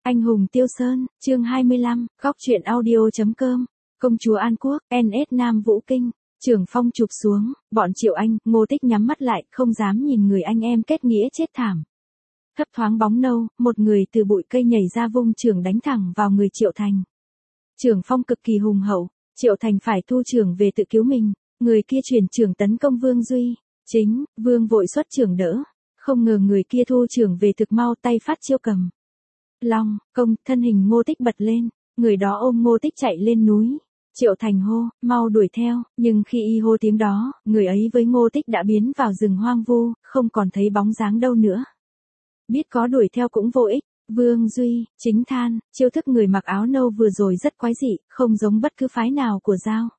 Anh hùng Tiêu Sơn, chương 25, góc truyện audio.com, công chúa An Quốc, NS Nam Vũ Kinh, Trường Phong chụp xuống, bọn Triệu Anh, Ngô Tích nhắm mắt lại, không dám nhìn người anh em kết nghĩa chết thảm. Thấp thoáng bóng nâu, một người từ bụi cây nhảy ra vung trường đánh thẳng vào người Triệu Thành. Trường Phong cực kỳ hùng hậu, Triệu Thành phải thu trường về tự cứu mình, người kia chuyển trường tấn công Vương Duy, chính, Vương vội xuất trường đỡ, không ngờ người kia thu trường về thực mau tay phát chiêu cầm. Long, công, thân hình Ngô Tích bật lên, người đó ôm Ngô Tích chạy lên núi. Triệu Thành hô, mau đuổi theo, nhưng khi y hô tiếng đó, người ấy với Ngô Tích đã biến vào rừng hoang vu, không còn thấy bóng dáng đâu nữa. Biết có đuổi theo cũng vô ích, Vương Duy, chính than, chiêu thức người mặc áo nâu vừa rồi rất quái dị, không giống bất cứ phái nào của Dao.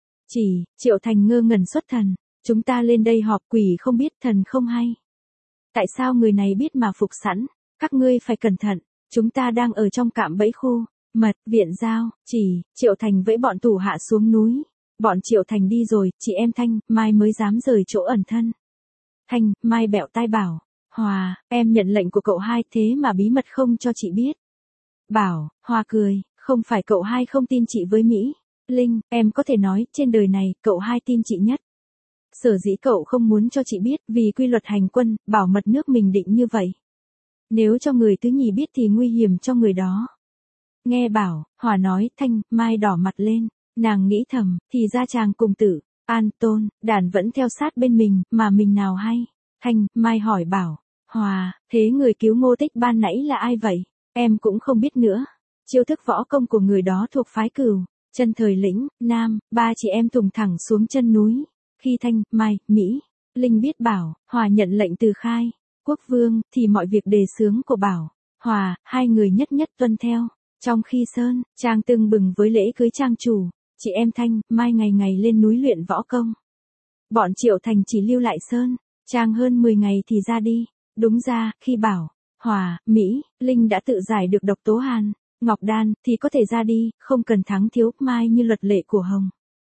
Triệu Thành ngơ ngẩn xuất thần, chúng ta lên đây họp quỷ không biết thần không hay. Tại sao người này biết mà phục sẵn, các ngươi phải cẩn thận. Chúng ta đang ở trong cạm bẫy khu, mật, viện Dao, Triệu Thành vẫy bọn thủ hạ xuống núi. Bọn Triệu Thành đi rồi, chị em Thanh, Mai mới dám rời chỗ ẩn thân. Thanh, Mai bẹo tai bảo, Hòa, em nhận lệnh của cậu hai thế mà bí mật không cho chị biết. Bảo, Hòa cười, không phải cậu hai không tin chị với Mỹ. Linh, em có thể nói, trên đời này, cậu hai tin chị nhất. Sở dĩ cậu không muốn cho chị biết, vì quy luật hành quân, bảo mật nước mình định như vậy. Nếu cho người thứ nhì biết thì nguy hiểm cho người đó. Nghe Bảo, Hòa nói, Thanh, Mai đỏ mặt lên, nàng nghĩ thầm, thì ra chàng cùng tử, An Tôn, đàn vẫn theo sát bên mình, mà mình nào hay. Thanh, Mai hỏi Bảo, Hòa, thế người cứu Ngô Tích ban nãy là ai vậy? Em cũng không biết nữa. Chiêu thức võ công của người đó thuộc phái Cửu, chân thời lĩnh, Nam, ba chị em thùng thẳng xuống chân núi. Khi Thanh, Mai, Mỹ, Linh biết Bảo, Hòa nhận lệnh từ Khai Quốc Vương, thì mọi việc đề xướng của Bảo, Hòa, hai người nhất nhất tuân theo. Trong khi Sơn, Trang tưng bừng với lễ cưới trang chủ, chị em Thanh, Mai ngày ngày lên núi luyện võ công. Bọn Triệu Thành chỉ lưu lại Sơn, Trang hơn 10 ngày thì ra đi. Đúng ra, khi Bảo, Hòa, Mỹ, Linh đã tự giải được độc tố Hàn, Ngọc Đan, thì có thể ra đi, không cần thắng thiếu Mai như luật lệ của Hồng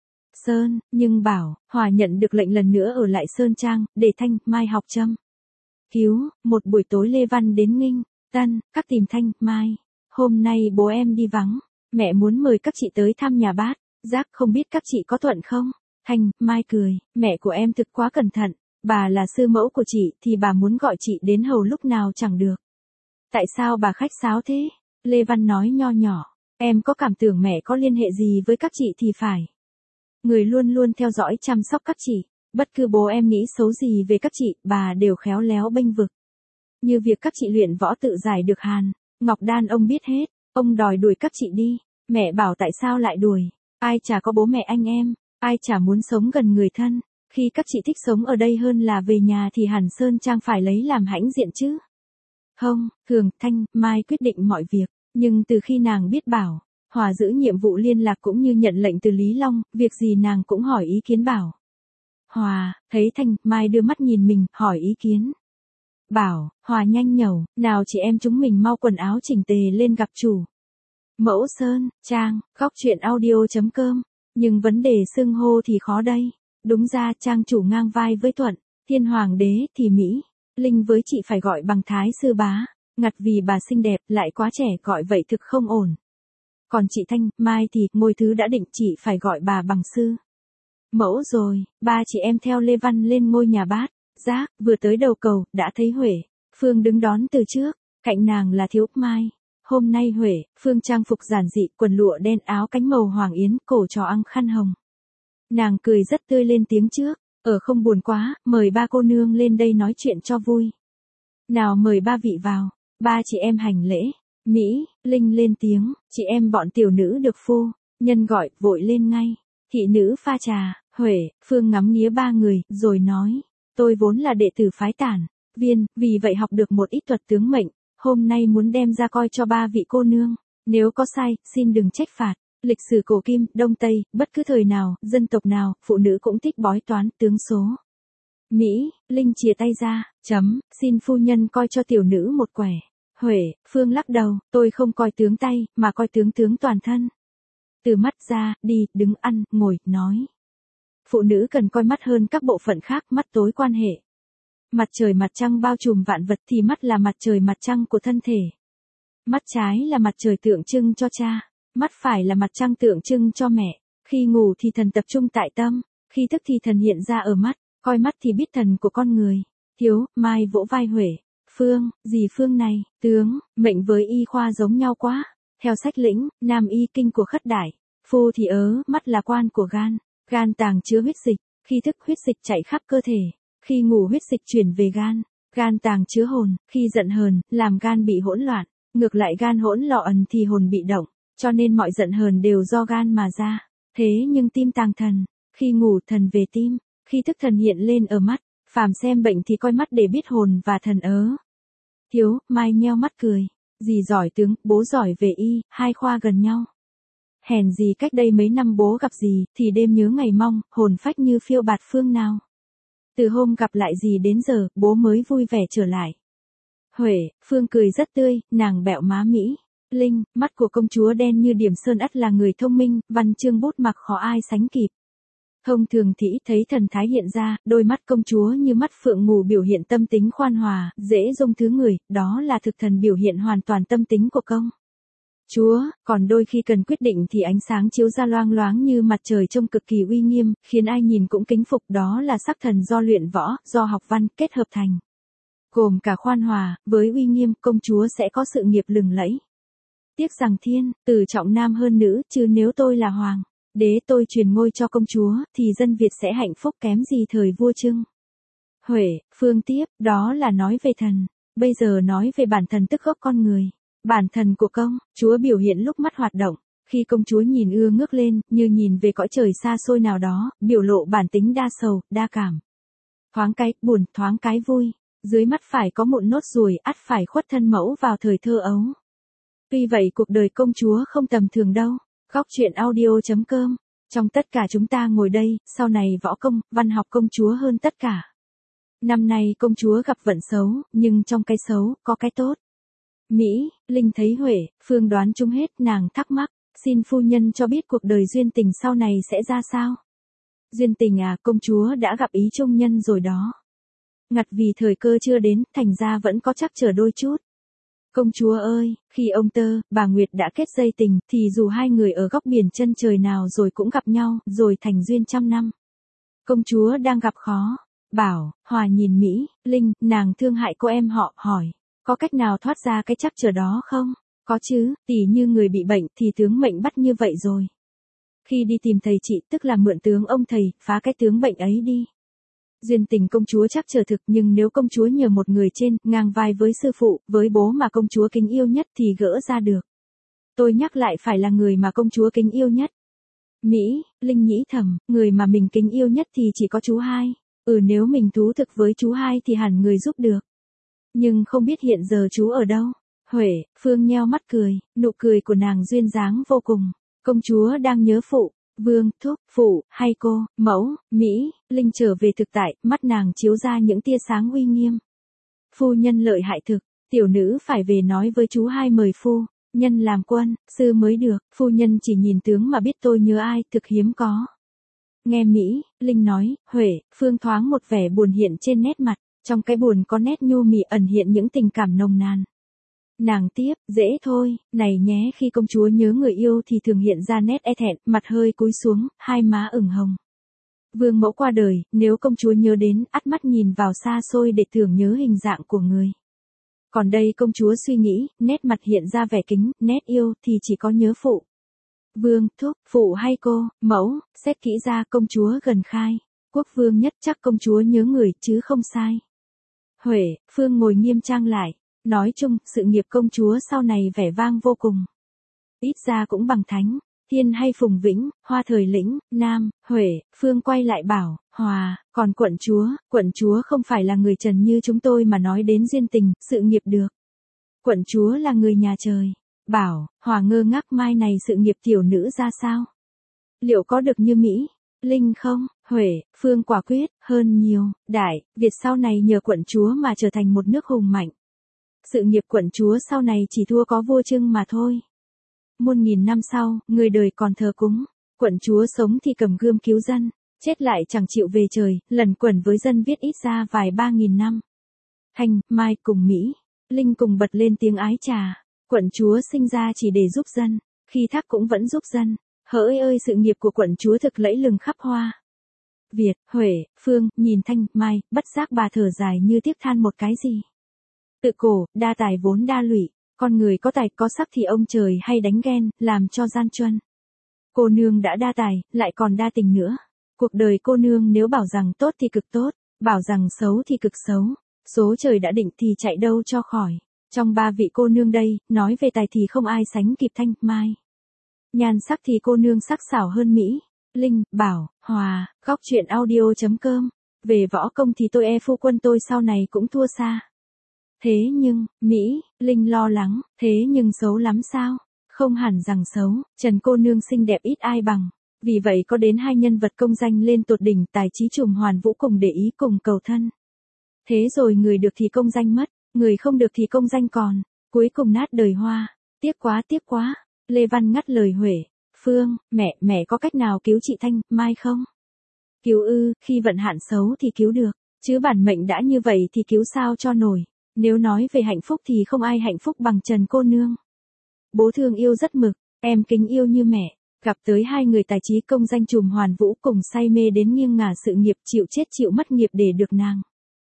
Sơn, nhưng Bảo, Hòa nhận được lệnh lần nữa ở lại Sơn Trang, để Thanh, Mai học châm cứu. Một buổi tối Lê Văn đến Nghinh Tân, các tìm Thanh, Mai. Hôm nay bố em đi vắng, mẹ muốn mời các chị tới thăm nhà bác, Giác không biết các chị có thuận không? Thanh, Mai cười, mẹ của em thực quá cẩn thận, bà là sư mẫu của chị thì bà muốn gọi chị đến hầu lúc nào chẳng được. Tại sao bà khách sáo thế? Lê Văn nói nho nhỏ, em có cảm tưởng mẹ có liên hệ gì với các chị thì phải. Người luôn luôn theo dõi chăm sóc các chị. Bất cứ bố em nghĩ xấu gì về các chị, bà đều khéo léo bênh vực. Như việc các chị luyện võ tự giải được Hàn, Ngọc Đan ông biết hết, ông đòi đuổi các chị đi. Mẹ bảo tại sao lại đuổi, ai chả có bố mẹ anh em, ai chả muốn sống gần người thân. Khi các chị thích sống ở đây hơn là về nhà thì hẳn Sơn Trang phải lấy làm hãnh diện chứ. Không, thường, Thanh, Mai quyết định mọi việc, nhưng từ khi nàng biết Bảo, Hòa giữ nhiệm vụ liên lạc cũng như nhận lệnh từ Lý Long, việc gì nàng cũng hỏi ý kiến Bảo. Hòa, thấy Thanh, Mai đưa mắt nhìn mình, hỏi ý kiến. Bảo, Hòa nhanh nhẩu, nào chị em chúng mình mau quần áo chỉnh tề lên gặp chủ. Mẫu Sơn, Trang, góc truyện audio.com, nhưng vấn đề xưng hô thì khó đây. Đúng ra Trang chủ ngang vai với Thuận, Thiên Hoàng đế thì Mỹ, Linh với chị phải gọi bằng Thái sư bá, ngặt vì bà xinh đẹp lại quá trẻ gọi vậy thực không ổn. Còn chị Thanh, Mai thì ngôi thứ đã định chị phải gọi bà bằng sư mẫu rồi. Ba chị em theo Lê Văn lên ngôi nhà bát, Giác, vừa tới đầu cầu, đã thấy Huệ, Phương đứng đón từ trước, cạnh nàng là Thiếu Mai. Hôm nay Huệ, Phương trang phục giản dị, quần lụa đen áo cánh màu hoàng yến, cổ trò ăng khăn hồng. Nàng cười rất tươi lên tiếng trước, không buồn quá, mời ba cô nương lên đây nói chuyện cho vui. Nào mời ba vị vào, ba chị em hành lễ. Mỹ, Linh lên tiếng, chị em bọn tiểu nữ được phu nhân gọi, vội lên ngay. Thị nữ pha trà, Huệ, Phương ngắm nghía ba người, rồi nói, tôi vốn là đệ tử phái Tản Viên, vì vậy học được một ít thuật tướng mệnh, hôm nay muốn đem ra coi cho ba vị cô nương, nếu có sai, xin đừng trách phạt. Lịch sử cổ kim, Đông Tây, bất cứ thời nào, dân tộc nào, phụ nữ cũng thích bói toán, tướng số. Mỹ, Linh chìa tay ra, xin phu nhân coi cho tiểu nữ một quẻ. Huệ, Phương lắc đầu, tôi không coi tướng tay, mà coi tướng toàn thân. Từ mắt ra, đi, đứng ăn, ngồi, nói. Phụ nữ cần coi mắt hơn các bộ phận khác, mắt tối quan hệ. Mặt trời mặt trăng bao trùm vạn vật thì mắt là mặt trời mặt trăng của thân thể. Mắt trái là mặt trời tượng trưng cho cha, mắt phải là mặt trăng tượng trưng cho mẹ. Khi ngủ thì thần tập trung tại tâm, khi thức thì thần hiện ra ở mắt, coi mắt thì biết thần của con người. Thiếu, Mai vỗ vai Huệ. Phương, gì Phương này, tướng, mệnh với y khoa giống nhau quá. Theo sách lĩnh, Nam y kinh của Khất Đại, phu thì mắt là quan của gan, gan tàng chứa huyết dịch, khi thức huyết dịch chảy khắp cơ thể, khi ngủ huyết dịch chuyển về gan, gan tàng chứa hồn, khi giận hờn, làm gan bị hỗn loạn, ngược lại gan hỗn loạn thì hồn bị động, cho nên mọi giận hờn đều do gan mà ra. Thế nhưng tim tàng thần, khi ngủ thần về tim, khi thức thần hiện lên ở mắt, phàm xem bệnh thì coi mắt để biết hồn và thần Thiếu, Mai nheo mắt cười. Dì giỏi tướng, bố giỏi về y, hai khoa gần nhau. Hèn gì cách đây mấy năm bố gặp dì, thì đêm nhớ ngày mong, hồn phách như phiêu bạt phương nào. Từ hôm gặp lại dì đến giờ, bố mới vui vẻ trở lại. Huệ, Phương cười rất tươi, nàng bẹo má Mỹ. Linh, mắt của công chúa đen như điểm sơn ắt là người thông minh, văn chương bút mặc khó ai sánh kịp. Thông thường thì thấy thần thái hiện ra, đôi mắt công chúa như mắt phượng mù biểu hiện tâm tính khoan hòa, dễ dung thứ người, đó là thực thần biểu hiện hoàn toàn tâm tính của công chúa, còn đôi khi cần quyết định thì ánh sáng chiếu ra loang loáng như mặt trời trông cực kỳ uy nghiêm, khiến ai nhìn cũng kính phục, đó là sắc thần do luyện võ, do học văn kết hợp thành. Gồm cả khoan hòa, với uy nghiêm, công chúa sẽ có sự nghiệp lừng lẫy. Tiếc rằng thiên, tử trọng nam hơn nữ, chứ nếu tôi là hoàng đế tôi truyền ngôi cho công chúa, thì dân Việt sẽ hạnh phúc kém gì thời vua Trưng. Huệ, Phương tiếp, đó là nói về thần. Bây giờ nói về bản thần tức gốc con người. Bản thần của công chúa biểu hiện lúc mắt hoạt động. Khi công chúa nhìn ưa ngước lên, như nhìn về cõi trời xa xôi nào đó, biểu lộ bản tính đa sầu, đa cảm. Thoáng cái buồn, thoáng cái vui. Dưới mắt phải có mụn nốt ruồi, ắt phải khuất thân mẫu vào thời thơ ấu. Tuy vậy cuộc đời công chúa không tầm thường đâu. Góc truyện audio.com. Trong tất cả chúng ta ngồi đây, sau này võ công, văn học công chúa hơn tất cả. Năm nay công chúa gặp vận xấu, nhưng trong cái xấu, có cái tốt. Mỹ, Linh thấy Huệ, Phương đoán chung hết, nàng thắc mắc, xin phu nhân cho biết cuộc đời duyên tình sau này sẽ ra sao? Duyên tình à, công chúa đã gặp ý trung nhân rồi đó. Ngặt vì thời cơ chưa đến, thành ra vẫn có chắc chờ đôi chút. Công chúa ơi, khi ông Tơ, bà Nguyệt đã kết dây tình, thì dù hai người ở góc biển chân trời nào rồi cũng gặp nhau, rồi thành duyên trăm năm. Công chúa đang gặp khó. Bảo, Hòa nhìn Mỹ, Linh, nàng thương hại cô em họ, hỏi, có cách nào thoát ra cái chắc chờ đó không? Có chứ, tỉ như người bị bệnh thì tướng mệnh bắt như vậy rồi. Khi đi tìm thầy chị, tức là mượn tướng ông thầy, phá cái tướng bệnh ấy đi. Duyên tình công chúa chắc chờ thực, nhưng nếu công chúa nhờ một người trên, ngang vai với sư phụ, với bố mà công chúa kính yêu nhất thì gỡ ra được. Tôi nhắc lại phải là người mà công chúa kính yêu nhất. Mỹ, Linh nghĩ thầm, người mà mình kính yêu nhất thì chỉ có chú hai. Nếu mình thú thực với chú hai thì hẳn người giúp được. Nhưng không biết hiện giờ chú ở đâu. Huệ, Phương nheo mắt cười, nụ cười của nàng duyên dáng vô cùng. Công chúa đang nhớ phụ. Vương, thúc, phụ, hay cô, mẫu, Mỹ, Linh trở về thực tại, mắt nàng chiếu ra những tia sáng uy nghiêm. Phu nhân lợi hại thực, tiểu nữ phải về nói với chú hai mời phu nhân làm quân, sư mới được, phu nhân chỉ nhìn tướng mà biết tôi nhớ ai, thực hiếm có. Nghe Mỹ, Linh nói, Huệ, Phương thoáng một vẻ buồn hiện trên nét mặt, trong cái buồn có nét nhu mì ẩn hiện những tình cảm nồng nàn. Nàng tiếp, dễ thôi, này nhé, khi công chúa nhớ người yêu thì thường hiện ra nét e thẹn, mặt hơi cúi xuống, hai má ửng hồng. Vương mẫu qua đời, nếu công chúa nhớ đến, ắt mắt nhìn vào xa xôi để tưởng nhớ hình dạng của người. Còn đây công chúa suy nghĩ, nét mặt hiện ra vẻ kính, nét yêu thì chỉ có nhớ phụ. Vương, thúc, phụ hay cô, mẫu, xét kỹ ra công chúa gần khai. Quốc vương nhất chắc công chúa nhớ người chứ không sai. Huệ, Phương ngồi nghiêm trang lại. Nói chung, sự nghiệp công chúa sau này vẻ vang vô cùng. Ít ra cũng bằng Thánh, Thiên hay Phùng Vĩnh, Hoa Thời Lĩnh, Nam, Huệ, Phương quay lại bảo, Hòa, còn quận chúa không phải là người trần như chúng tôi mà nói đến duyên tình, sự nghiệp được. Quận chúa là người nhà trời. Bảo, Hòa ngơ ngác mai này sự nghiệp tiểu nữ ra sao? Liệu có được như Mỹ? Linh không? Huệ, Phương quả quyết, hơn nhiều, Đại, Việt sau này nhờ quận chúa mà trở thành một nước hùng mạnh. Sự nghiệp quận chúa sau này chỉ thua có vua Trưng mà thôi. Muôn nghìn năm sau, người đời còn thờ cúng. Quận chúa sống thì cầm gươm cứu dân, chết lại chẳng chịu về trời, lần quẩn với dân viết ít ra vài 3.000 năm. Thanh, Mai cùng Mỹ, Linh cùng bật lên tiếng ái trà. Quận chúa sinh ra chỉ để giúp dân, khi thác cũng vẫn giúp dân. Hỡi ơi sự nghiệp của quận chúa thực lẫy lừng khắp Hoa Việt, Huệ, Phương, nhìn Thanh, Mai, bất giác bà thở dài như tiếc than một cái gì. Tự cổ, đa tài vốn đa lụy, con người có tài có sắc thì ông trời hay đánh ghen, làm cho gian truân. Cô nương đã đa tài, lại còn đa tình nữa. Cuộc đời cô nương nếu bảo rằng tốt thì cực tốt, bảo rằng xấu thì cực xấu. Số trời đã định thì chạy đâu cho khỏi. Trong ba vị cô nương đây, nói về tài thì không ai sánh kịp Thanh, Mai. Nhan sắc thì cô nương sắc sảo hơn Mỹ, Linh, Bảo, Hòa. Góc truyện audio.com. Về võ công thì tôi phu quân tôi sau này cũng thua xa. Thế nhưng, Mỹ, Linh lo lắng, thế nhưng xấu lắm sao? Không hẳn rằng xấu, Trần cô nương xinh đẹp ít ai bằng. Vì vậy có đến hai nhân vật công danh lên tột đỉnh tài trí trùm hoàn vũ cùng để ý cùng cầu thân. Thế rồi người được thì công danh mất, người không được thì công danh còn, cuối cùng nát đời Hoa. Tiếc quá. Lê Văn ngắt lời Huệ, Phương, mẹ có cách nào cứu chị Thanh, Mai không? Cứu ư, khi vận hạn xấu thì cứu được, chứ bản mệnh đã như vậy thì cứu sao cho nổi. Nếu nói về hạnh phúc thì không ai hạnh phúc bằng Trần cô nương. Bố thương yêu rất mực, em kính yêu như mẹ. Gặp tới hai người tài trí công danh trùm hoàn vũ cùng say mê đến nghiêng ngả sự nghiệp chịu chết chịu mất nghiệp để được nàng.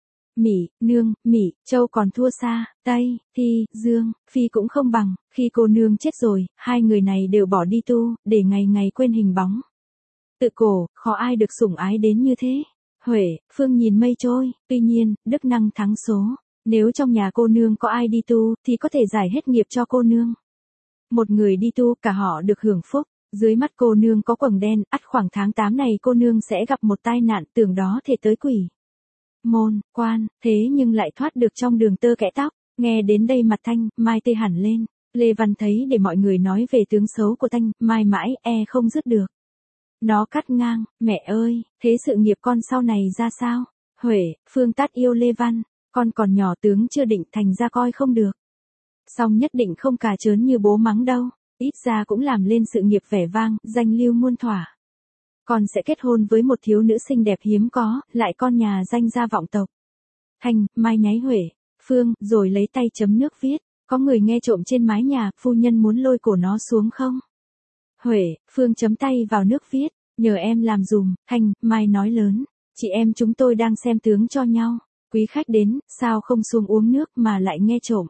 Mỹ, Châu còn thua xa, Tây, Thi, Dương, Phi cũng không bằng. Khi cô nương chết rồi, hai người này đều bỏ đi tu, để ngày ngày quên hình bóng. Tự cổ, khó ai được sủng ái đến như thế. Huệ, Phương nhìn mây trôi, tuy nhiên, đức năng thắng số. Nếu trong nhà cô nương có ai đi tu, thì có thể giải hết nghiệp cho cô nương. Một người đi tu, cả họ được hưởng phúc. Dưới mắt cô nương có quầng đen, ắt khoảng tháng 8 này cô nương sẽ gặp một tai nạn, tưởng đó thể tới quỷ môn, quan, thế nhưng lại thoát được trong đường tơ kẽ tóc. Nghe đến đây mặt Thanh, Mai tê hẳn lên. Lê Văn thấy để mọi người nói về tướng xấu của Thanh, Mai mãi không dứt được. Nó cắt ngang, mẹ ơi, thế sự nghiệp con sau này ra sao? Huệ, Phương tát yêu Lê Văn, con còn nhỏ tướng chưa định thành ra coi không được. Song nhất định không cà chớn như bố mắng đâu, ít ra cũng làm lên sự nghiệp vẻ vang, danh lưu muôn thỏa. Con sẽ kết hôn với một thiếu nữ xinh đẹp hiếm có, lại con nhà danh gia vọng tộc. Thanh, Mai nháy Huệ, Phương, rồi lấy tay chấm nước viết, có người nghe trộm trên mái nhà, phu nhân muốn lôi cổ nó xuống không? Huệ, Phương chấm tay vào nước viết, nhờ em làm dùm. Thanh, Mai nói lớn, chị em chúng tôi đang xem tướng cho nhau, quý khách đến, sao không xuống uống nước mà lại nghe trộm.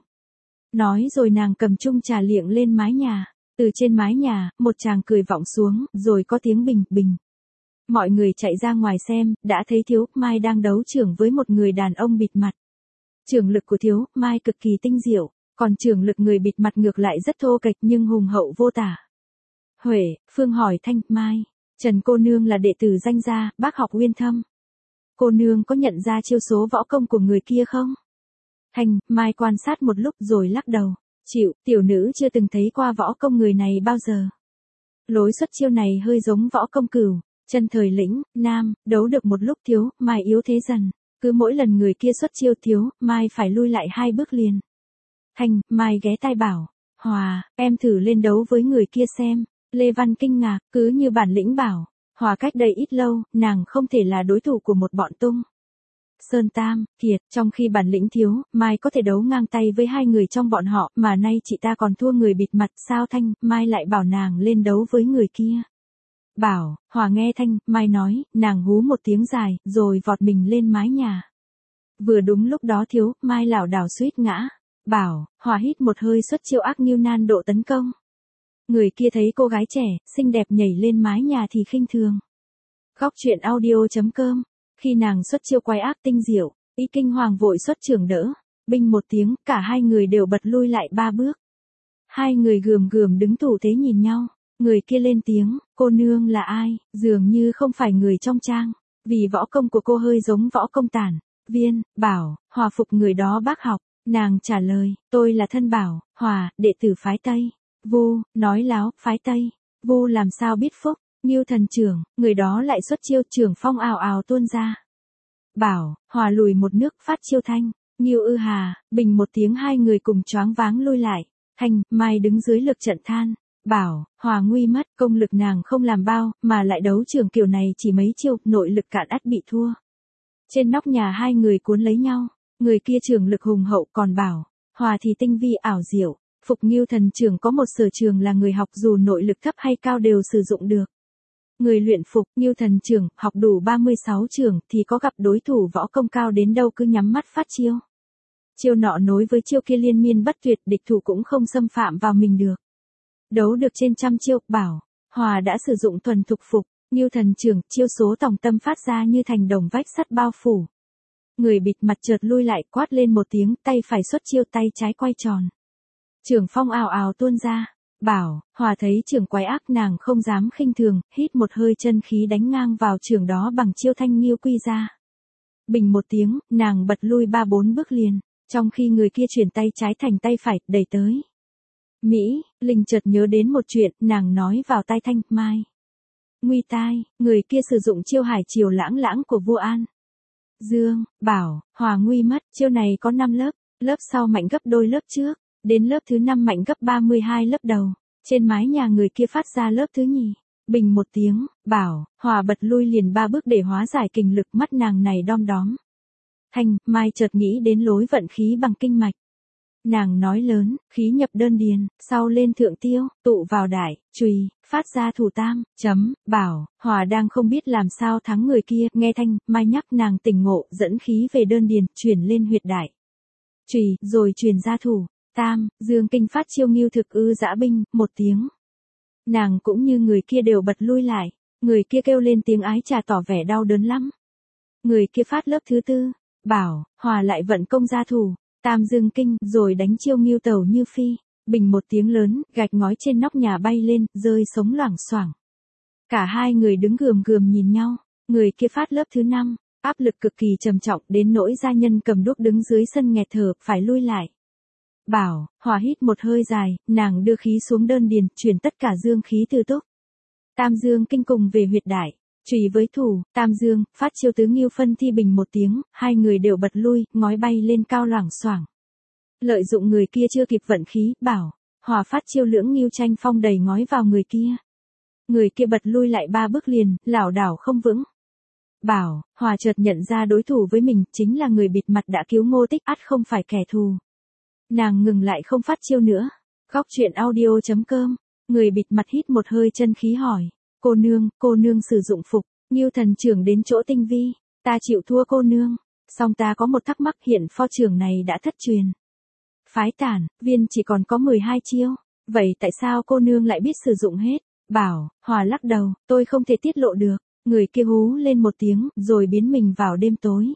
Nói rồi nàng cầm chung trà liệng lên mái nhà, từ trên mái nhà, một chàng cười vọng xuống, rồi có tiếng bình, bình. Mọi người chạy ra ngoài xem, đã thấy Thiếu Mai đang đấu trưởng với một người đàn ông bịt mặt. Trưởng lực của Thiếu Mai cực kỳ tinh diệu, còn trưởng lực người bịt mặt ngược lại rất thô kệch nhưng hùng hậu vô tả. Huệ, Phương hỏi Thanh, Mai, Trần cô nương là đệ tử danh gia, bác học uyên thâm. Cô nương có nhận ra chiêu số võ công của người kia không? Thanh, Mai quan sát một lúc rồi lắc đầu. Chịu, tiểu nữ chưa từng thấy qua võ công người này bao giờ. Lối xuất chiêu này hơi giống võ công Cửu, Chân thời lĩnh, Nam, đấu được một lúc Thiếu Mai yếu thế dần. Cứ mỗi lần người kia xuất chiêu Thiếu Mai phải lui lại 2 bước liền. Thanh, Mai ghé tai bảo, Hòa, em thử lên đấu với người kia xem. Lê Văn kinh ngạc, cứ như bản lĩnh bảo, Hòa cách đây ít lâu, nàng không thể là đối thủ của một bọn Tung Sơn Tam, Kiệt, trong khi bản lĩnh Thiếu Mai có thể đấu ngang tay với 2 người trong bọn họ, mà nay chị ta còn thua người bịt mặt, sao Thanh, Mai lại bảo nàng lên đấu với người kia. Bảo, Hòa nghe Thanh, Mai nói, nàng hú một tiếng dài, rồi vọt mình lên mái nhà. Vừa đúng lúc đó Thiếu Mai lảo đảo suýt ngã. Bảo, Hòa hít một hơi xuất chiêu ác nghiêu nan độ tấn công. Người kia thấy cô gái trẻ, xinh đẹp nhảy lên mái nhà thì khinh thường. Góc truyện audio.com. Khi nàng xuất chiêu quái ác tinh diệu, ý kinh hoàng vội xuất trưởng đỡ. Binh một tiếng, cả 2 người đều bật lui lại 3 bước. 2 người gườm gườm đứng thủ thế nhìn nhau. Người kia lên tiếng, cô nương là ai, dường như không phải người trong trang. Vì võ công của cô hơi giống võ công Tản Viên. Bảo, Hòa phục người đó bác học. Nàng trả lời, tôi là thân Bảo, Hòa, đệ tử phái Tây. Vu, nói láo, phái Tây. Vu làm sao biết phúc, Ngưu thần trưởng, người đó lại xuất chiêu trưởng phong ào ào tuôn ra. Bảo, Hòa lùi một nước phát chiêu Thanh, Ngưu ư hà, bình một tiếng 2 người cùng choáng váng lui lại. Thanh, Mai đứng dưới lực trận than. Bảo, Hòa nguy mất, công lực nàng không làm bao, mà lại đấu trưởng kiểu này chỉ mấy chiêu, nội lực cạn ắt bị thua. Trên nóc nhà 2 người cuốn lấy nhau, người kia trưởng lực hùng hậu còn Bảo, Hòa thì tinh vi ảo diệu. Phục Ngưu Thần Trưởng có một sở trường là người học dù nội lực thấp hay cao đều sử dụng được. Người luyện Phục Ngưu Thần Trưởng học đủ 36 trưởng thì có gặp đối thủ võ công cao đến đâu cứ nhắm mắt phát chiêu. Chiêu nọ nối với chiêu kia liên miên bất tuyệt, địch thủ cũng không xâm phạm vào mình được. Đấu được trên trăm chiêu, Bảo Hòa đã sử dụng thuần thục Phục Ngưu Thần Trưởng, chiêu số tòng tâm phát ra như thành đồng vách sắt bao phủ. Người bịt mặt chợt lui lại, quát lên một tiếng, tay phải xuất chiêu, tay trái quay tròn. Trưởng phong ào ào tuôn ra. Bảo Hòa thấy trưởng quái ác, nàng không dám khinh thường, hít một hơi chân khí đánh ngang vào trưởng đó bằng chiêu Thanh Nghiêu Quy ra. Bình một tiếng, nàng bật lui 3-4 bước liền, trong khi người kia chuyển tay trái thành tay phải, đẩy tới. Mỹ Linh chợt nhớ đến một chuyện, nàng nói vào tai Thanh Mai. Nguy tai, người kia sử dụng chiêu Hải Triều Lãng Lãng của vua An Dương. Bảo Hòa nguy mất, chiêu này có 5 lớp, lớp sau mạnh gấp đôi lớp trước, đến lớp thứ 5 mạnh gấp 32 lớp đầu. Trên mái nhà người kia phát ra lớp thứ nhì. Bình một tiếng, Bảo Hòa bật lui liền 3 bước để hóa giải kình lực, mắt nàng này đom đóm. Thanh Mai chợt nghĩ đến lối vận khí bằng kinh mạch. Nàng nói lớn, khí nhập đơn điền, sau lên thượng tiêu, tụ vào đại, chùy, phát ra thủ tam, chấm. Bảo Hòa đang không biết làm sao thắng người kia, nghe Thanh Mai nhắc nàng tỉnh ngộ, dẫn khí về đơn điền, chuyển lên huyệt đại, chùy, rồi truyền ra thủ tam, dương kinh phát chiêu Ngưu Thực Ư Dã Binh, một tiếng. Nàng cũng như người kia đều bật lui lại, người kia kêu lên tiếng ái trà tỏ vẻ đau đớn lắm. Người kia phát lớp thứ tư, Bảo Hòa lại vận công ra thủ tam dương kinh, rồi đánh chiêu Ngưu Tẩu Như Phi. Bình một tiếng lớn, gạch ngói trên nóc nhà bay lên, rơi sống loảng xoảng. Cả hai người đứng gườm gườm nhìn nhau. Người kia phát lớp thứ 5, áp lực cực kỳ trầm trọng đến nỗi gia nhân cầm đuốc đứng dưới sân nghẹt thở, phải lui lại. Bảo Hòa hít một hơi dài, nàng đưa khí xuống đơn điền, chuyển tất cả dương khí từ túc tam dương kinh cùng về huyệt đại, chùy với thủ tam dương, phát chiêu tứ Ngưu Phân Thi. Bình một tiếng, hai người đều bật lui, ngói bay lên cao loảng xoảng. Lợi dụng người kia chưa kịp vận khí, Bảo Hòa phát chiêu Lưỡng Ngưu Tranh Phong đẩy ngói vào người kia. Người kia bật lui lại 3 bước liền, lảo đảo không vững. Bảo Hòa chợt nhận ra đối thủ với mình chính là người bịt mặt đã cứu Ngô Tích, ắt không phải kẻ thù. Nàng ngừng lại không phát chiêu nữa. Góc truyện audio.com. Người bịt mặt hít một hơi chân khí hỏi. Cô nương sử dụng Phục Ngưu Thần Trưởng đến chỗ tinh vi. Ta chịu thua cô nương. Song ta có một thắc mắc, hiện pho trưởng này đã thất truyền. Phái tản, viên chỉ còn có 12 chiêu. Vậy tại sao cô nương lại biết sử dụng hết? Bảo Hòa lắc đầu, tôi không thể tiết lộ được. Người kia hú lên một tiếng, rồi biến mình vào đêm tối.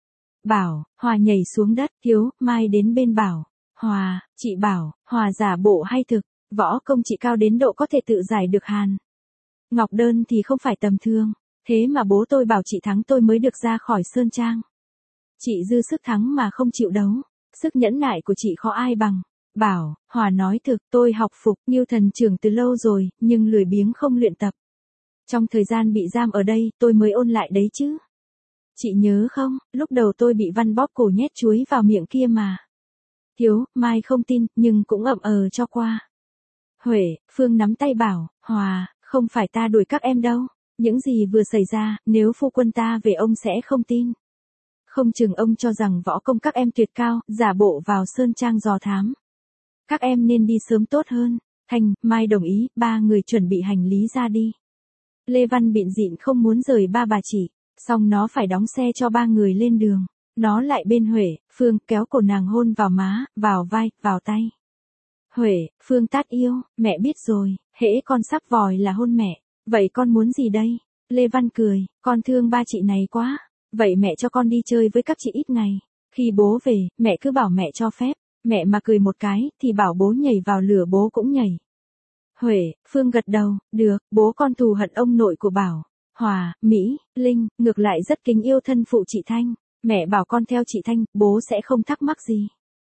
Bảo Hòa nhảy xuống đất, Thiếu Mai đến bên Bảo Hòa, chị Bảo Hòa giả bộ hay thực, võ công chị cao đến độ có thể tự giải được Hàn Ngọc Đơn thì không phải tầm thường, thế mà bố tôi bảo chị thắng tôi mới được ra khỏi Sơn Trang. Chị dư sức thắng mà không chịu đấu, sức nhẫn nại của chị khó ai bằng. Bảo Hòa nói thực, tôi học Phục Ngưu Thần Trưởng từ lâu rồi, nhưng lười biếng không luyện tập. Trong thời gian bị giam ở đây, tôi mới ôn lại đấy chứ. Chị nhớ không, lúc đầu tôi bị Văn bóp cổ nhét chuối vào miệng kia mà. Thiếu Mai không tin, nhưng cũng ậm cho qua. Huệ Phương nắm tay Bảo Hòa, không phải ta đuổi các em đâu. Những gì vừa xảy ra, nếu phu quân ta về ông sẽ không tin. Không chừng ông cho rằng võ công các em tuyệt cao, giả bộ vào Sơn Trang dò thám. Các em nên đi sớm tốt hơn. Thanh Mai đồng ý, 3 người chuẩn bị hành lý ra đi. Lê Văn bịn dịn không muốn rời ba bà chỉ, song nó phải đóng xe cho 3 người lên đường. Nó lại bên Huệ Phương, kéo cổ nàng hôn vào má, vào vai, vào tay. Huệ Phương tát yêu, mẹ biết rồi, hễ con sắp vòi là hôn mẹ. Vậy con muốn gì đây? Lê Văn cười, con thương ba chị này quá. Vậy mẹ cho con đi chơi với các chị ít ngày. Khi bố về, mẹ cứ bảo mẹ cho phép. Mẹ mà cười một cái, thì bảo bố nhảy vào lửa bố cũng nhảy. Huệ Phương gật đầu, được, bố con thù hận ông nội của Bảo Hòa, Mỹ Linh, ngược lại rất kính yêu thân phụ chị Thanh. Mẹ bảo con theo chị Thanh, bố sẽ không thắc mắc gì.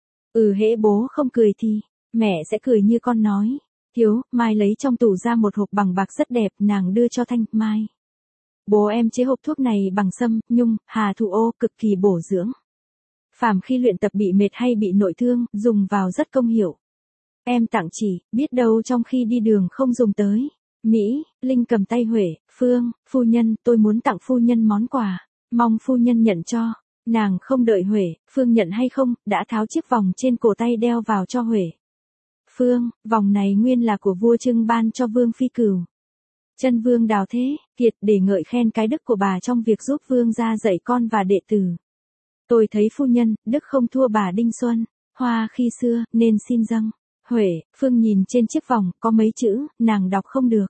Hễ bố không cười thì, mẹ sẽ cười như con nói. Thiếu Mai lấy trong tủ ra một hộp bằng bạc rất đẹp, nàng đưa cho Thanh Mai. Bố em chế hộp thuốc này bằng sâm, nhung, hà thủ ô, cực kỳ bổ dưỡng. Phàm khi luyện tập bị mệt hay bị nội thương, dùng vào rất công hiệu. Em tặng chỉ, biết đâu trong khi đi đường không dùng tới. Mỹ Linh cầm tay Huệ Phương, phu nhân, tôi muốn tặng phu nhân món quà. Mong phu nhân nhận cho. Nàng không đợi Huệ Phương nhận hay không, đã tháo chiếc vòng trên cổ tay đeo vào cho Huệ Phương, vòng này nguyên là của vua Trưng ban cho Vương Phi Cửu. Chân Vương Đào Thế Kiệt để ngợi khen cái đức của bà trong việc giúp Vương gia dạy con và đệ tử. Tôi thấy phu nhân, đức không thua bà Đinh Xuân, Hoa khi xưa, nên xin dâng. Huệ, Phương nhìn trên chiếc vòng, có mấy chữ, nàng đọc không được.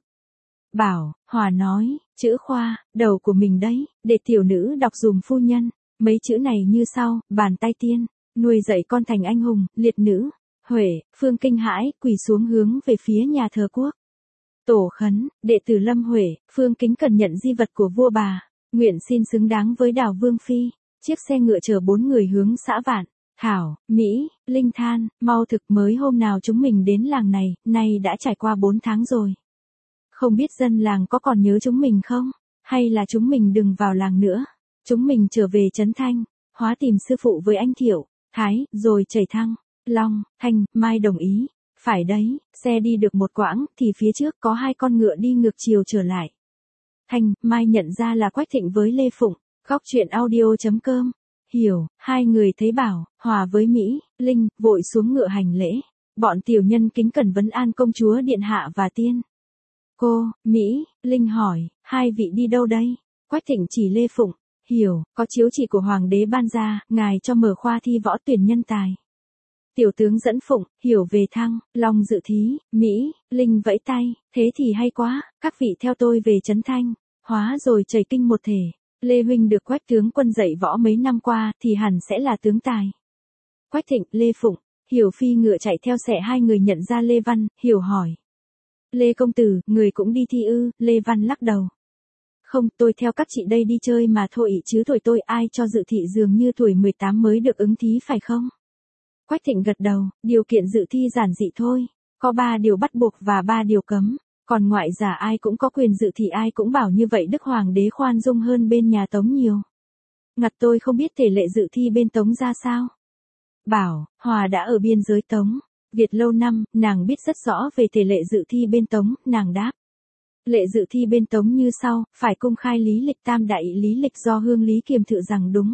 Bảo, Hòa nói, chữ Khoa, đầu của mình đấy, để tiểu nữ đọc dùm phu nhân. Mấy chữ này như sau, bàn tay tiên, nuôi dạy con thành anh hùng, liệt nữ. Huệ, Phương kinh hãi, quỳ xuống hướng về phía nhà thờ quốc. Tổ khấn, đệ tử Lâm Huệ, Phương kính cẩn nhận di vật của vua bà, nguyện xin xứng đáng với Đào Vương Phi. Chiếc xe ngựa chở 4 người hướng xã Vạn, Thảo, Mỹ, Linh than, mau thực mới hôm nào chúng mình đến làng này, nay đã trải qua 4 tháng rồi. Không biết dân làng có còn nhớ chúng mình không? Hay là chúng mình đừng vào làng nữa? Chúng mình trở về Trấn Thanh, Hóa tìm sư phụ với anh Thiệu, Thái, rồi chảy Thăng, Long, Thanh, Mai đồng ý. Phải đấy, xe đi được một quãng, thì phía trước có 2 con ngựa đi ngược chiều trở lại. Thanh, Mai nhận ra là Quách Thịnh với Lê Phụng, góc chuyện audio.com. Hiểu, 2 người thấy Bảo, Hòa với Mỹ, Linh, vội xuống ngựa hành lễ. Bọn tiểu nhân kính cẩn vấn an công chúa điện hạ và tiên. Cô, Mỹ, Linh hỏi, 2 vị đi đâu đây? Quách Thịnh chỉ Lê Phụng, Hiểu, có chiếu chỉ của Hoàng đế ban ra, ngài cho mở khoa thi võ tuyển nhân tài. Tiểu tướng dẫn Phụng, Hiểu về Thăng, Long dự thí, Mỹ, Linh vẫy tay, thế thì hay quá, các vị theo tôi về Trấn Thanh, Hóa rồi chảy kinh một thể. Lê huynh được Quách tướng quân dạy võ mấy năm qua thì hẳn sẽ là tướng tài. Quách Thịnh, Lê Phụng, Hiểu phi ngựa chạy theo xẻ 2 người nhận ra Lê Văn, Hiểu hỏi. Lê công tử, người cũng đi thi ư? Lê Văn lắc đầu. Không, tôi theo các chị đây đi chơi mà thôi ý chứ tuổi tôi ai cho dự thị dường như tuổi 18 mới được ứng thí phải không? Quách Thịnh gật đầu, điều kiện dự thi giản dị thôi, có 3 điều bắt buộc và 3 điều cấm, còn ngoại giả ai cũng có quyền dự thì ai cũng bảo như vậy Đức Hoàng đế khoan dung hơn bên nhà Tống nhiều. Ngặt tôi không biết thể lệ dự thi bên Tống ra sao. Bảo, Hòa đã ở biên giới Tống, Việt lâu năm, nàng biết rất rõ về thể lệ dự thi bên Tống, nàng đáp. Lệ dự thi bên Tống như sau, phải công khai lý lịch tam đại lý lịch do Hương Lý Kiềm thự rằng đúng.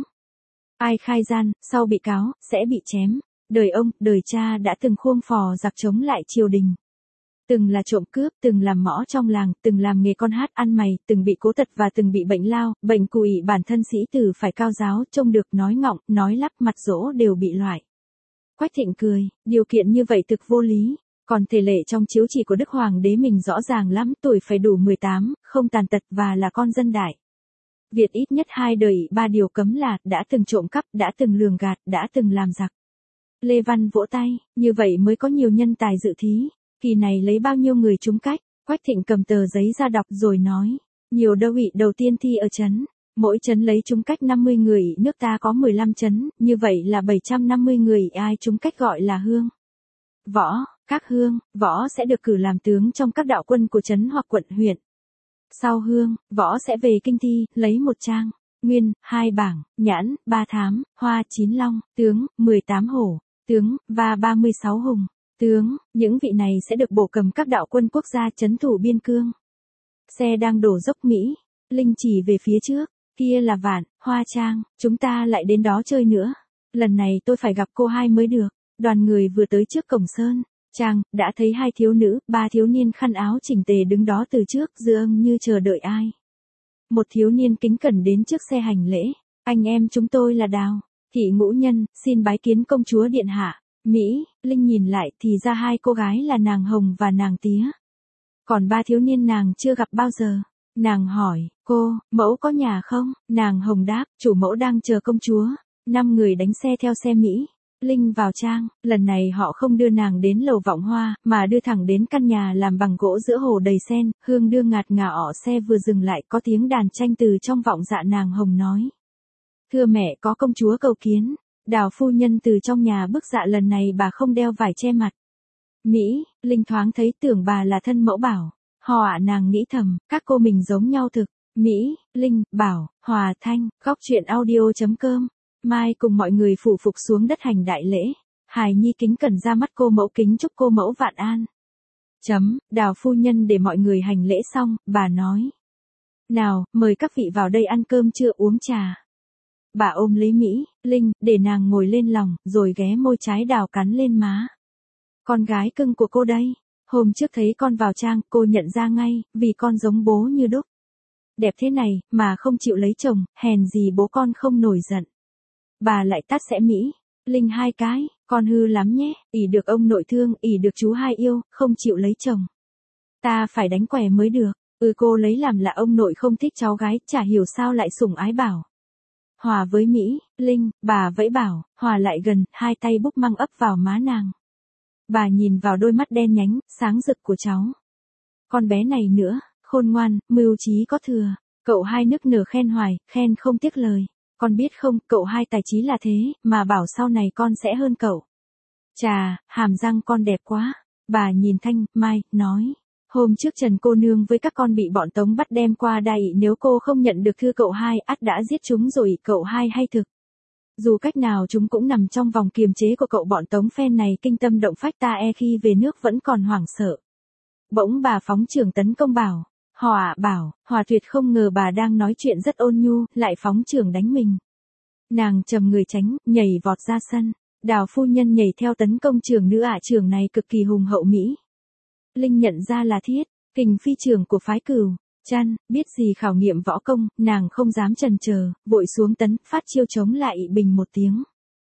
Ai khai gian, sau bị cáo, sẽ bị chém. Đời ông, đời cha đã từng khuông phò giặc chống lại triều đình. Từng là trộm cướp, từng làm mõ trong làng, từng làm nghề con hát ăn mày, từng bị cố tật và từng bị bệnh lao, bệnh cùi bản thân sĩ tử phải cao giáo, trông được nói ngọng, nói lắp mặt dỗ đều bị loại. Quách Thịnh cười, điều kiện như vậy thực vô lý, còn thể lệ trong chiếu chỉ của Đức Hoàng đế mình rõ ràng lắm, tuổi phải đủ 18, không tàn tật và là con dân đại. Việt ít nhất 2 đời 3 điều cấm là, đã từng trộm cắp, đã từng lường gạt, đã từng làm giặc. Lê Văn vỗ tay, như vậy mới có nhiều nhân tài dự thí, kỳ này lấy bao nhiêu người trúng cách, Quách Thịnh cầm tờ giấy ra đọc rồi nói, nhiều đâu ị đầu tiên thi ở trấn, mỗi trấn lấy trúng cách 50 người, nước ta có 15 trấn, như vậy là 750 người, ai trúng cách gọi là hương. Võ, các hương, võ sẽ được cử làm tướng trong các đạo quân của trấn hoặc quận huyện. Sau hương, võ sẽ về kinh thi, lấy 1 trang, nguyên, 2 bảng, nhãn, 3 thám, hoa 9 long, tướng, 18 hổ, tướng, và 36 hùng. Tướng, những vị này sẽ được bổ cầm các đạo quân quốc gia trấn thủ biên cương. Xe đang đổ dốc Mỹ, Linh chỉ về phía trước, kia là Vạn, Hoa Trang, chúng ta lại đến đó chơi nữa. Lần này tôi phải gặp cô hai mới được. Đoàn người vừa tới trước cổng sơn, Trang, đã thấy 2 thiếu nữ, 3 thiếu niên khăn áo chỉnh tề đứng đó từ trước, dường như chờ đợi ai. Một thiếu niên kính cẩn đến trước xe hành lễ, anh em chúng tôi là Đào, Thị Ngũ Nhân, xin bái kiến công chúa điện hạ. Mỹ, Linh nhìn lại thì ra 2 cô gái là nàng Hồng và nàng Tía. Còn 3 thiếu niên nàng chưa gặp bao giờ. Nàng hỏi, cô, mẫu có nhà không? Nàng Hồng đáp, chủ mẫu đang chờ công chúa. 5 người đánh xe theo xe Mỹ. Linh vào trang, lần này họ không đưa nàng đến lầu vọng hoa, mà đưa thẳng đến căn nhà làm bằng gỗ giữa hồ đầy sen, hương đưa ngạt ngà ỏ xe vừa dừng lại có tiếng đàn tranh từ trong vọng dạ nàng Hồng nói. Thưa mẹ có công chúa cầu kiến. Đào phu nhân từ trong nhà bước dạ lần này bà không đeo vải che mặt. Mỹ, Linh thoáng thấy tưởng bà là thân mẫu Bảo. Họ nàng nghĩ thầm, các cô mình giống nhau thực. Mỹ, Linh, Bảo, Hòa, Thanh, góc chuyện audio.com. Mai cùng mọi người phủ phục xuống đất hành đại lễ. Hài Nhi kính cẩn ra mắt cô mẫu kính chúc cô mẫu vạn an. Đào phu nhân để mọi người hành lễ xong, bà nói. Nào, mời các vị vào đây ăn cơm trưa uống trà. Bà ôm lấy Mỹ, Linh, để nàng ngồi lên lòng, rồi ghé môi trái Đào cắn lên má. Con gái cưng của cô đây. Hôm trước thấy con vào trang, cô nhận ra ngay, vì con giống bố như đúc. Đẹp thế này, mà không chịu lấy chồng, hèn gì bố con không nổi giận. Bà lại tát xẽ Mỹ. Linh 2 cái, con hư lắm nhé, ỷ được ông nội thương, ỷ được chú hai yêu, không chịu lấy chồng. Ta phải đánh què mới được. Cô lấy làm là ông nội không thích cháu gái, chả hiểu sao lại sủng ái Bảo. Hòa với Mỹ, Linh, bà vẫy Bảo, Hòa lại gần, hai tay búp măng ấp vào má nàng. Bà nhìn vào đôi mắt đen nhánh, sáng rực của cháu. Con bé này nữa, khôn ngoan, mưu trí có thừa. Cậu hai nức nở khen hoài, khen không tiếc lời. Con biết không, cậu hai tài trí là thế, mà Bảo sau này con sẽ hơn cậu. Chà, hàm răng con đẹp quá. Bà nhìn Thanh, Mai, nói. Hôm trước Trần cô nương với các con bị bọn Tống bắt đem qua đài, nếu cô không nhận được thư cậu hai, ắt đã giết chúng rồi, cậu hai hay thực. Dù cách nào chúng cũng nằm trong vòng kiềm chế của cậu, bọn Tống phen này kinh tâm động phách, ta khi về nước vẫn còn hoảng sợ. Bỗng bà phóng chưởng tấn công Bảo. Bảo, Hòa tuyệt không ngờ bà đang nói chuyện rất ôn nhu, lại phóng chưởng đánh mình. Nàng trầm người tránh, nhảy vọt ra sân. Đào phu nhân nhảy theo tấn công chưởng nữ chưởng này cực kỳ hùng hậu mỹ. Linh nhận ra là Thiết, kình phi trưởng của phái Cửu. Chăn, biết gì khảo nghiệm võ công, nàng không dám chần chờ, vội xuống tấn, phát chiêu chống lại, bình một tiếng.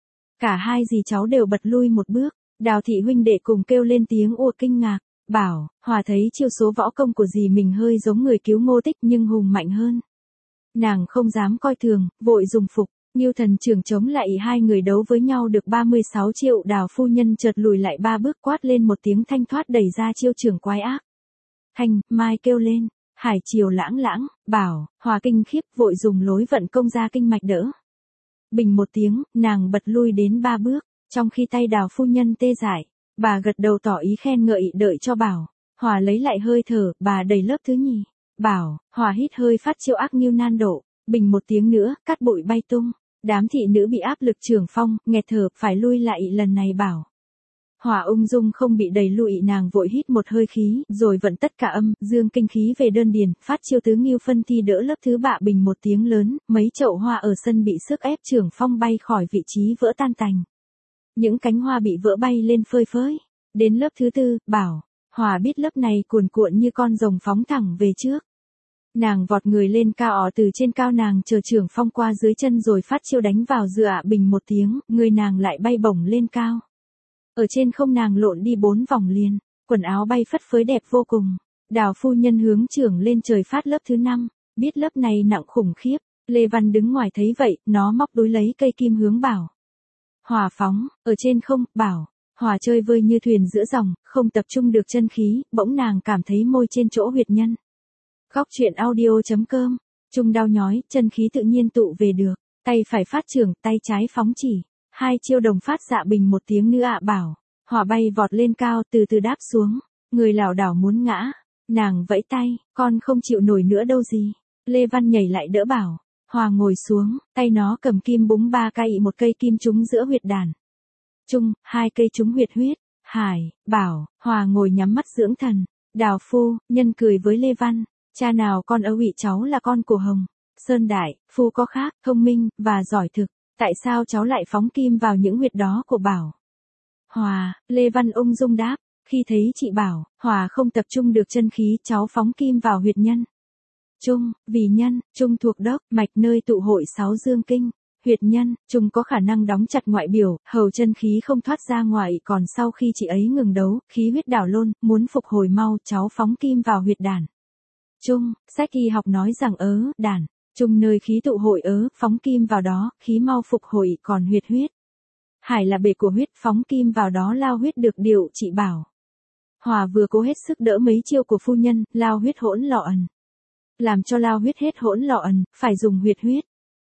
Cả hai dì cháu đều bật lui một bước, Đào thị huynh đệ cùng kêu lên tiếng ua kinh ngạc. Bảo, Hòa thấy chiêu số võ công của dì mình hơi giống người cứu Ngô Tích nhưng hùng mạnh hơn. Nàng không dám coi thường, vội dùng phục. Ngưu thần trưởng chống lại, hai người đấu với nhau được 36 chiêu, Đào phu nhân chợt lùi lại 3 bước, quát lên một tiếng, thanh thoát đẩy ra chiêu trưởng quái ác. Thanh, Mai kêu lên, hải chiều lãng lãng, Bảo, Hòa kinh khiếp, vội dùng lối vận công ra kinh mạch đỡ. Bình một tiếng, nàng bật lui đến 3 bước, trong khi tay Đào phu nhân tê dại, bà gật đầu tỏ ý khen ngợi, đợi cho Bảo, Hòa lấy lại hơi thở, bà đẩy lớp thứ nhì. Bảo, Hòa hít hơi phát chiêu ác nghiêu nan độ, bình một tiếng nữa, cát bụi bay tung. Đám thị nữ bị áp lực trưởng phong, nghẹt thở, phải lui lại, lần này Bảo. Hòa ung dung không bị đẩy lùi, nàng vội hít một hơi khí, rồi vận tất cả âm, dương kinh khí về đơn điền, phát chiêu tứ nghiêu phân thi đỡ lớp thứ bạ, bình một tiếng lớn, mấy chậu hoa ở sân bị sức ép trưởng phong bay khỏi vị trí, vỡ tan tành. Những cánh hoa bị vỡ bay lên phơi phới. Đến lớp thứ tư, Bảo, Hòa biết lớp này cuồn cuộn như con rồng phóng thẳng về trước. Nàng vọt người lên cao, từ trên cao nàng chờ trưởng phong qua dưới chân rồi phát chiêu đánh vào dựa, bình một tiếng, người nàng lại bay bổng lên cao. Ở trên không nàng lộn đi 4 vòng liền, quần áo bay phất phới đẹp vô cùng. Đào phu nhân hướng trưởng lên trời phát lớp thứ 5, biết lớp này nặng khủng khiếp. Lê Văn đứng ngoài thấy vậy, nó móc đối lấy cây kim hướng Bảo. Hòa phóng, ở trên không, Bảo, Hòa chơi vơi như thuyền giữa dòng, không tập trung được chân khí, bỗng nàng cảm thấy môi trên chỗ huyệt nhân. Góc truyện audio.com, Trung đau nhói, chân khí tự nhiên tụ về được, tay phải phát trưởng, tay trái phóng chỉ, hai chiêu đồng phát dạ, bình một tiếng nữa Bảo, Hòa bay vọt lên cao, từ từ đáp xuống, người lảo đảo muốn ngã, nàng vẫy tay, con không chịu nổi nữa đâu gì. Lê Văn nhảy lại đỡ Bảo, Hòa ngồi xuống, tay nó cầm kim búng 3 cây, một cây kim trúng giữa huyệt đàn. Trung, 2 cây trúng huyệt huyết. Hải, Bảo, Hòa ngồi nhắm mắt dưỡng thần. Đào phu nhân cười với Lê Văn, cha nào con ấu ị cháu là con của Hồng Sơn Đại, phu có khác, thông minh, và giỏi thực. Tại sao cháu lại phóng kim vào những huyệt đó của Bảo? Hòa, Lê Văn ung dung đáp, khi thấy chị Bảo, Hòa không tập trung được chân khí, cháu phóng kim vào huyệt nhân. Trung, vì nhân, trung thuộc đốc, mạch nơi tụ hội 6 dương kinh. Huyệt nhân, trung có khả năng đóng chặt ngoại biểu, hầu chân khí không thoát ra ngoài, còn sau khi chị ấy ngừng đấu, khí huyết đảo lôn, muốn phục hồi mau, cháu phóng kim vào huyệt đàn. Trung, sách y học nói rằng đàn, trung nơi khí tụ hội phóng kim vào đó, khí mau phục hồi, còn huyệt huyết. Hải là bể của huyết, phóng kim vào đó lao huyết được điều, chị Bảo. Hòa vừa cố hết sức đỡ mấy chiêu của phu nhân, lao huyết hỗn lọ ẩn. Làm cho lao huyết hết hỗn lọ ẩn, phải dùng huyệt huyết.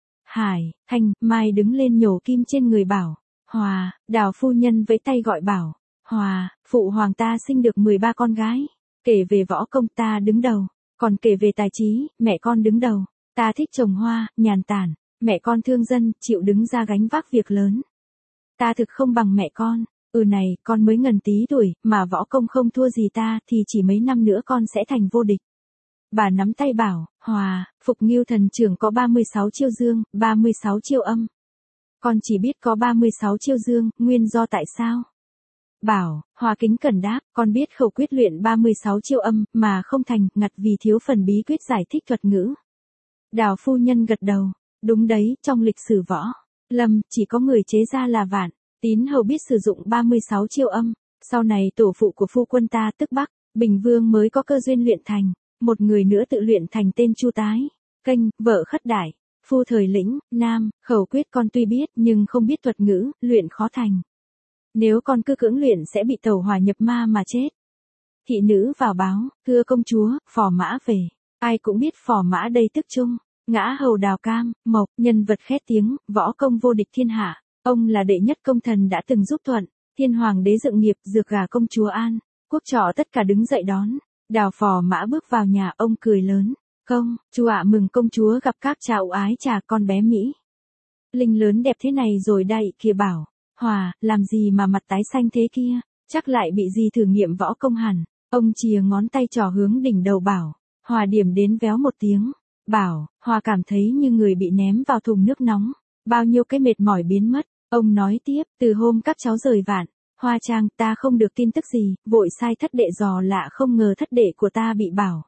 Hải, Thanh, Mai đứng lên nhổ kim trên người Bảo. Hòa, Đào phu nhân với tay gọi Bảo. Hòa, phụ hoàng ta sinh được 13 con gái. Kể về võ công ta đứng đầu, còn kể về tài trí, mẹ con đứng đầu. Ta thích trồng hoa, nhàn tản, mẹ con thương dân, chịu đứng ra gánh vác việc lớn. Ta thực không bằng mẹ con, này, con mới ngần tí tuổi, mà võ công không thua gì ta, thì chỉ mấy năm nữa con sẽ thành vô địch. Bà nắm tay Bảo, Hòa, phục Ngưu thần trưởng có 36 chiêu dương, 36 chiêu âm. Con chỉ biết có 36 chiêu dương, nguyên do tại sao? Bảo, Hòa kính cẩn đáp, con biết khẩu quyết luyện 36 chiêu âm, mà không thành, ngặt vì thiếu phần bí quyết giải thích thuật ngữ. Đào phu nhân gật đầu, đúng đấy, trong lịch sử võ lâm, chỉ có người chế ra là Vạn Tín Hầu biết sử dụng 36 chiêu âm, sau này tổ phụ của phu quân ta tức Bắc, Bình Vương mới có cơ duyên luyện thành, một người nữa tự luyện thành tên Chu Tái, Kênh, vợ Khất Đại, phu Thời Lĩnh, Nam, khẩu quyết con tuy biết nhưng không biết thuật ngữ, luyện khó thành. Nếu con cứ cưỡng luyện sẽ bị tẩu hỏa nhập ma mà chết. Thị nữ vào báo, thưa công chúa, phò mã về. Ai cũng biết phò mã đây tức Trung, Ngã Hầu Đào Cam, Mộc, nhân vật khét tiếng, võ công vô địch thiên hạ. Ông là đệ nhất công thần đã từng giúp Thuận, Thiên Hoàng đế dựng nghiệp, dược gà công chúa An. Quốc trọ tất cả đứng dậy đón. Đào phò mã bước vào nhà, ông cười lớn. Công, chu ạ mừng công chúa gặp các cha ưu ái trà con bé Mỹ. Linh lớn đẹp thế này rồi đây kìa Bảo. Hòa, làm gì mà mặt tái xanh thế kia, chắc lại bị gì thử nghiệm võ công hẳn. Ông chìa ngón tay trỏ hướng đỉnh đầu Bảo. Hòa điểm đến véo một tiếng. Bảo, Hòa cảm thấy như người bị ném vào thùng nước nóng. Bao nhiêu cái mệt mỏi biến mất. Ông nói tiếp, từ hôm các cháu rời Vạn Hoa Trang, ta không được tin tức gì, vội sai thất đệ dò lạ, không ngờ thất đệ của ta bị Bảo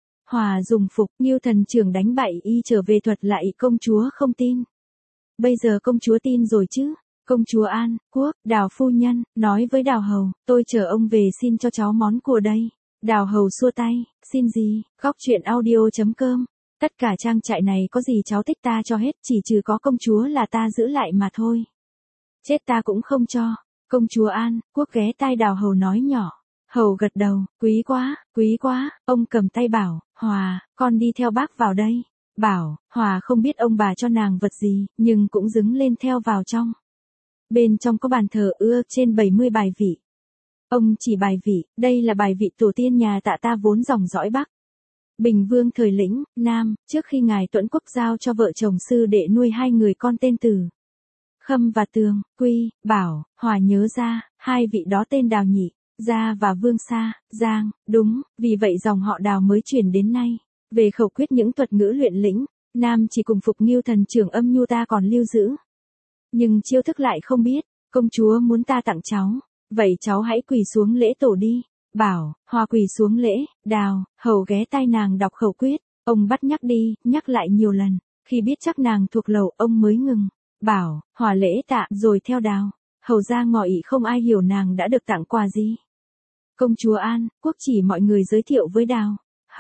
Hòa dùng phục, Ngưu thần trưởng đánh bại y trở về thuật lại, công chúa không tin. Bây giờ công chúa tin rồi chứ? Công chúa An Quốc, Đào phu nhân, nói với Đào Hầu, tôi chờ ông về xin cho cháu món của đây. Đào Hầu xua tay, xin gì, góc chuyện audio.com. Tất cả trang trại này có gì cháu thích ta cho hết, chỉ trừ có công chúa là ta giữ lại mà thôi. Chết ta cũng không cho. Công chúa An Quốc ghé tai Đào Hầu nói nhỏ. Hầu gật đầu, quý quá, ông cầm tay Bảo, Hòa, con đi theo bác vào đây. Bảo, Hòa không biết ông bà cho nàng vật gì, nhưng cũng dứng lên theo vào trong. Bên trong có bàn thờ trên 70 bài vị. Ông chỉ bài vị, đây là bài vị tổ tiên nhà tạ ta vốn dòng dõi Bắc. Bình Vương Thời Lĩnh, Nam, trước khi ngài Tuẫn Quốc giao cho vợ chồng sư đệ nuôi 2 người con tên Từ, Khâm và Tường, Quy, Bảo, Hòa nhớ ra, 2 vị đó tên Đào Nhị, Gia và Vương Sa, Giang, đúng, vì vậy dòng họ Đào mới truyền đến nay. Về khẩu quyết những thuật ngữ luyện lĩnh, Nam chỉ cùng phục Ngưu thần trưởng âm nhu ta còn lưu giữ. Nhưng chiêu thức lại không biết, công chúa muốn ta tặng cháu, vậy cháu hãy quỳ xuống lễ tổ đi. Bảo, Hòa quỳ xuống lễ, Đào, Hầu ghé tai nàng đọc khẩu quyết, ông bắt nhắc đi, nhắc lại nhiều lần, khi biết chắc nàng thuộc lầu ông mới ngừng. Bảo, Hòa lễ tạ rồi theo Đào, Hầu ra ngỏ ý không ai hiểu nàng đã được tặng quà gì. Công chúa An Quốc chỉ mọi người giới thiệu với Đào.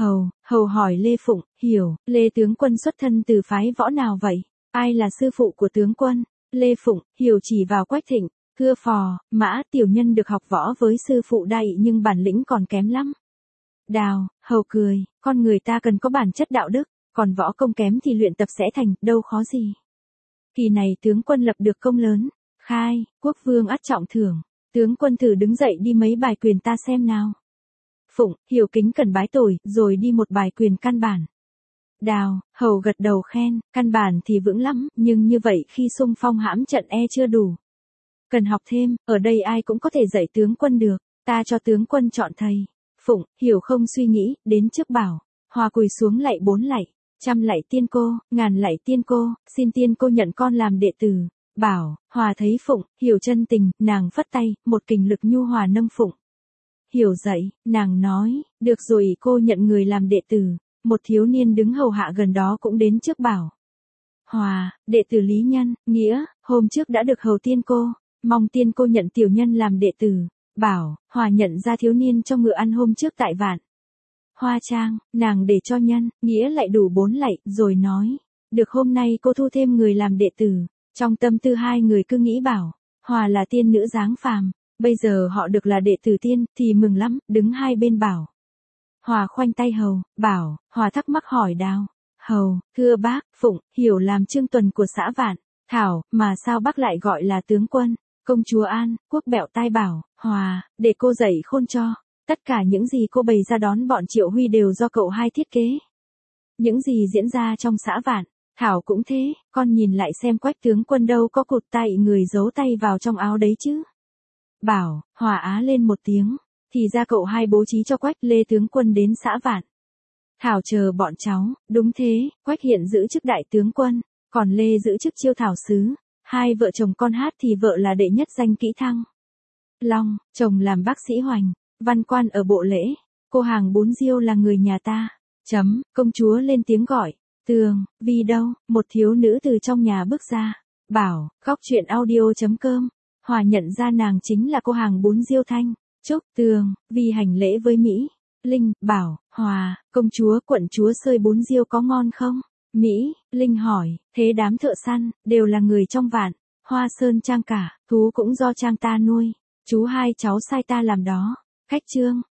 Hầu hỏi Lê Phụng, hiểu, Lê tướng quân xuất thân từ phái võ nào vậy? Ai là sư phụ của tướng quân? Lê Phụng, hiểu chỉ vào Quách Thịnh, thưa phò, mã tiểu nhân được học võ với sư phụ đại nhưng bản lĩnh còn kém lắm. Đào, Hầu cười, con người ta cần có bản chất đạo đức, còn võ công kém thì luyện tập sẽ thành, đâu khó gì. Kỳ này tướng quân lập được công lớn, khai, quốc vương ắt trọng thưởng, tướng quân thử đứng dậy đi mấy bài quyền ta xem nào. Phụng, hiểu kính cần bái tội, rồi đi một bài quyền căn bản. Đào, Hầu gật đầu khen, căn bản thì vững lắm, nhưng như vậy khi xung phong hãm trận chưa đủ. Cần học thêm, ở đây ai cũng có thể dạy tướng quân được, ta cho tướng quân chọn thầy. Phụng, hiểu không suy nghĩ, đến trước Bảo, Hòa quỳ xuống lạy 4 lạy, 100 lạy tiên cô, 1000 lạy tiên cô, xin tiên cô nhận con làm đệ tử. Bảo, Hòa thấy Phụng, hiểu chân tình, nàng phất tay, một kình lực nhu hòa nâng Phụng. Hiểu dậy, nàng nói, được rồi cô nhận người làm đệ tử. Một thiếu niên đứng hầu hạ gần đó cũng đến trước Bảo. Hòa, đệ tử Lý Nhân, Nghĩa, hôm trước đã được hầu tiên cô, mong tiên cô nhận tiểu nhân làm đệ tử. Bảo, Hòa nhận ra thiếu niên cho ngựa ăn hôm trước tại Vạn Hoa Trang, nàng để cho Nhân, Nghĩa lại đủ 4 lạy, rồi nói, được hôm nay cô thu thêm người làm đệ tử. Trong tâm tư hai người cứ nghĩ Bảo, Hòa là tiên nữ dáng phàm, bây giờ họ được là đệ tử tiên, thì mừng lắm, đứng hai bên Bảo. Hòa khoanh tay Hầu, Bảo, Hòa thắc mắc hỏi Đào. Hầu, thưa bác, Phụng, hiểu làm trương tuần của xã Vạn Thảo, mà sao bác lại gọi là tướng quân? Công chúa An Quốc bẹo tai Bảo, Hòa, để cô dạy khôn cho. Tất cả những gì cô bày ra đón bọn Triệu Huy đều do cậu hai thiết kế. Những gì diễn ra trong xã Vạn Thảo cũng thế, con nhìn lại xem Quách tướng quân đâu có cụt tay người giấu tay vào trong áo đấy chứ. Bảo, Hòa á lên một tiếng. Thì ra cậu hai bố trí cho Quách Lê tướng quân đến xã Vạn Thảo chờ bọn cháu, đúng thế, Quách hiện giữ chức đại tướng quân, còn Lê giữ chức chiêu thảo sứ, hai vợ chồng con hát thì vợ là đệ nhất danh kỹ thăng. Long, chồng làm bác sĩ Hoành, văn quan ở bộ lễ, cô hàng bún riêu là người nhà ta. Công chúa lên tiếng gọi. Tường, vì đâu, một thiếu nữ từ trong nhà bước ra. Bảo, góc chuyện audio.com. Hòa nhận ra nàng chính là cô hàng bún riêu Thanh. Trúc, Tường, vì hành lễ với Mỹ. Linh, Bảo, Hòa, công chúa quận chúa xơi bún riêu có ngon không? Mỹ, Linh hỏi, thế đám thợ săn, đều là người trong Vạn, Hoa Sơn Trang cả, thú cũng do trang ta nuôi. Chú hai cháu sai ta làm đó. Khách Trương,